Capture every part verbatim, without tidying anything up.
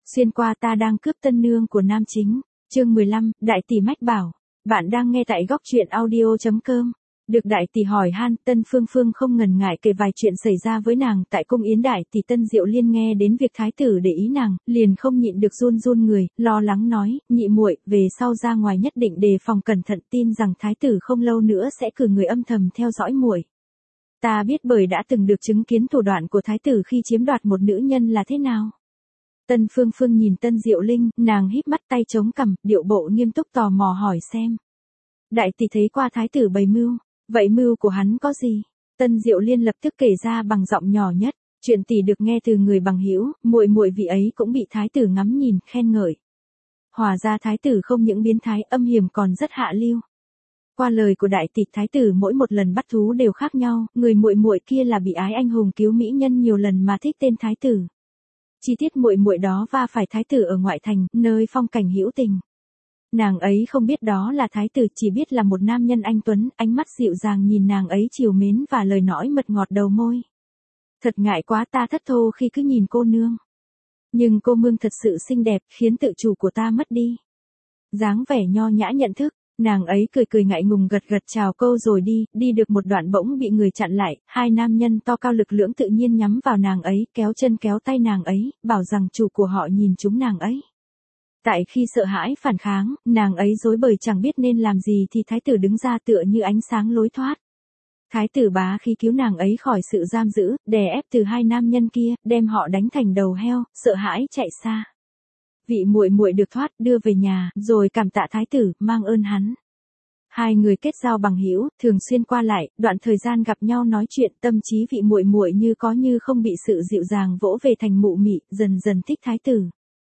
Xuyên qua ta đang cướp tân nương của nam chính. Chương mười lăm, Đại tỷ mách bảo. Bạn đang nghe tại góc truyện audio chấm com. Được đại tỷ hỏi han, Tân Phương Phương không ngần ngại kể vài chuyện xảy ra với nàng tại cung yến. Đại tỷ Tân Diệu Liên nghe đến việc thái tử để ý nàng, liền không nhịn được run run người, lo lắng nói, nhị muội, về sau ra ngoài nhất định đề phòng cẩn thận, tin rằng thái tử không lâu nữa sẽ cử người âm thầm theo dõi muội. Ta biết bởi đã từng được chứng kiến thủ đoạn của thái tử khi chiếm đoạt một nữ nhân là thế nào. Tân Phương Phương nhìn Tân Diệu Linh, nàng híp mắt tay chống cằm, điệu bộ nghiêm túc tò mò hỏi xem. Đại tỷ thấy qua thái tử bày mưu, vậy mưu của hắn có gì? Tân Diệu Liên lập tức kể ra bằng giọng nhỏ nhất, chuyện tỷ được nghe từ người bằng hữu, muội muội vị ấy cũng bị thái tử ngắm nhìn, khen ngợi. Hóa ra thái tử không những biến thái âm hiểm còn rất hạ lưu. Qua lời của đại tỷ, thái tử mỗi một lần bắt thú đều khác nhau, người muội muội kia là bị ái anh hùng cứu mỹ nhân nhiều lần mà thích tên thái tử. Chi tiết muội muội đó va phải thái tử ở ngoại thành, nơi phong cảnh hữu tình. Nàng ấy không biết đó là thái tử, chỉ biết là một nam nhân anh tuấn, ánh mắt dịu dàng nhìn nàng ấy trìu mến và lời nói mật ngọt đầu môi. Thật ngại quá, ta thất thố khi cứ nhìn cô nương. Nhưng cô mương thật sự xinh đẹp, khiến tự chủ của ta mất đi. Dáng vẻ nho nhã nhận thức, nàng ấy cười cười ngại ngùng gật gật chào câu rồi đi, đi được một đoạn bỗng bị người chặn lại, hai nam nhân to cao lực lưỡng tự nhiên nhắm vào nàng ấy, kéo chân kéo tay nàng ấy, bảo rằng chủ của họ nhìn chúng nàng ấy. Tại khi sợ hãi phản kháng, nàng ấy rối bời chẳng biết nên làm gì thì thái tử đứng ra tựa như ánh sáng lối thoát. Thái tử bá khí cứu nàng ấy khỏi sự giam giữ, đè ép từ hai nam nhân kia, đem họ đánh thành đầu heo, sợ hãi chạy xa. Vị muội muội được thoát, đưa về nhà, rồi cảm tạ thái tử, mang ơn hắn. Hai người kết giao bằng hữu, thường xuyên qua lại, đoạn thời gian gặp nhau nói chuyện, tâm trí vị muội muội như có như không bị sự dịu dàng vỗ về thành mụ mị, dần dần thích thái tử.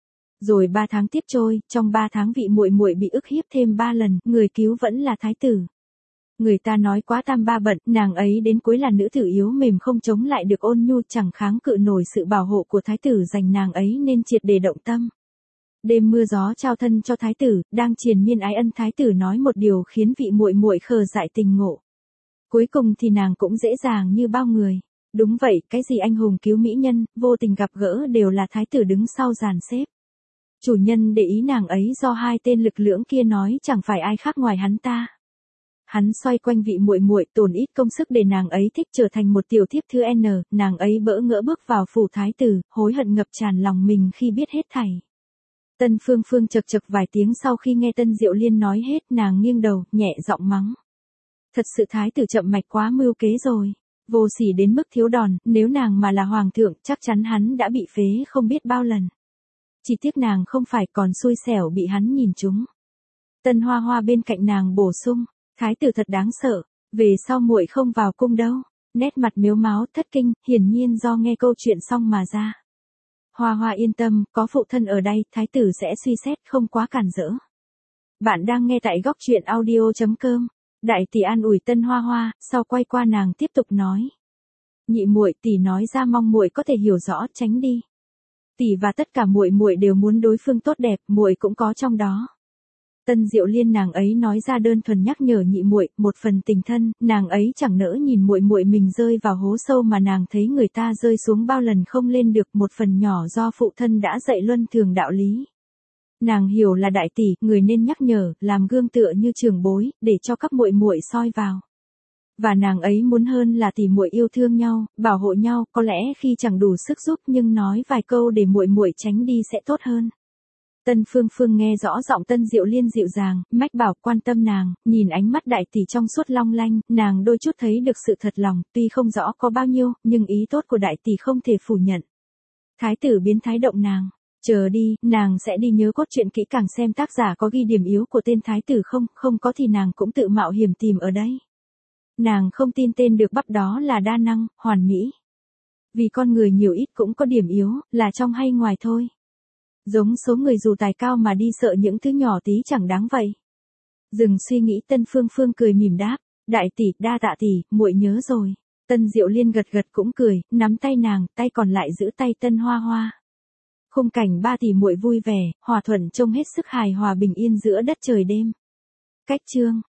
Rồi ba tháng tiếp trôi, trong ba tháng vị muội muội bị ức hiếp thêm ba lần, người cứu vẫn là thái tử. Người ta nói quá tam ba bận, nàng ấy đến cuối là nữ tử yếu mềm không chống lại được ôn nhu, chẳng kháng cự nổi sự bảo hộ của thái tử dành nàng ấy nên triệt để động tâm. Đêm mưa gió trao thân cho thái tử, đang triền miên ái ân, thái tử nói một điều khiến vị muội muội khờ dại tình ngộ. Cuối cùng thì nàng cũng dễ dàng như bao người. Đúng vậy, cái gì anh hùng cứu mỹ nhân, vô tình gặp gỡ đều là thái tử đứng sau dàn xếp. Chủ nhân để ý nàng ấy do hai tên lực lưỡng kia nói chẳng phải ai khác ngoài hắn ta. Hắn xoay quanh vị muội muội, tổn ít công sức để nàng ấy thích trở thành một tiểu thiếp thứ N, nàng ấy bỡ ngỡ bước vào phủ thái tử, hối hận ngập tràn lòng mình khi biết hết thảy. Tân Phương Phương chật chật vài tiếng sau khi nghe Tân Diệu Liên nói hết, nàng nghiêng đầu, nhẹ giọng mắng. Thật sự thái tử chậm mạch quá mưu kế rồi, vô sỉ đến mức thiếu đòn, nếu nàng mà là hoàng thượng chắc chắn hắn đã bị phế không biết bao lần. Chỉ tiếc nàng không phải, còn xui xẻo bị hắn nhìn trúng. Tân Hoa Hoa bên cạnh nàng bổ sung, thái tử thật đáng sợ, về sau muội không vào cung đâu. Nét mặt mếu máo thất kinh, hiển nhiên do nghe câu chuyện xong mà ra. Hoa Hoa yên tâm, có phụ thân ở đây, thái tử sẽ suy xét không quá cản rỡ. Bạn đang nghe tại góc truyện audio chấm com. Đại tỷ an ủi Tân Hoa Hoa, sau quay qua nàng tiếp tục nói. Nhị muội, tỷ nói ra mong muội có thể hiểu rõ, tránh đi. Tỷ và tất cả muội muội đều muốn đối phương tốt đẹp, muội cũng có trong đó. Tân Diệu Liên nàng ấy nói ra đơn thuần nhắc nhở nhị muội, một phần tình thân, nàng ấy chẳng nỡ nhìn muội muội mình rơi vào hố sâu mà nàng thấy người ta rơi xuống bao lần không lên được, một phần nhỏ do phụ thân đã dạy luân thường đạo lý. Nàng hiểu là đại tỷ, người nên nhắc nhở, làm gương tựa như trưởng bối, để cho các muội muội soi vào. Và nàng ấy muốn hơn là tỷ muội yêu thương nhau, bảo hộ nhau, có lẽ khi chẳng đủ sức giúp nhưng nói vài câu để muội muội tránh đi sẽ tốt hơn. Tân Phương Phương nghe rõ giọng Tân Diệu Liên dịu dàng, mách bảo quan tâm nàng, nhìn ánh mắt đại tỷ trong suốt long lanh, nàng đôi chút thấy được sự thật lòng, tuy không rõ có bao nhiêu, nhưng ý tốt của đại tỷ không thể phủ nhận. Thái tử biến thái động nàng, chờ đi, nàng sẽ đi nhớ cốt truyện kỹ càng xem tác giả có ghi điểm yếu của tên thái tử không, không có thì nàng cũng tự mạo hiểm tìm ở đây. Nàng không tin tên được bắp đó là đa năng, hoàn mỹ. Vì con người nhiều ít cũng có điểm yếu, là trong hay ngoài thôi. Giống số người dù tài cao mà đi sợ những thứ nhỏ tí chẳng đáng vậy. Dừng suy nghĩ, Tân Phương Phương cười mỉm đáp, đại tỷ, đa tạ tỷ, muội nhớ rồi. Tân Diệu Liên gật gật cũng cười, nắm tay nàng, tay còn lại giữ tay Tân Hoa Hoa. Khung cảnh ba tỷ muội vui vẻ, hòa thuận trông hết sức hài hòa bình yên giữa đất trời đêm. Cách chương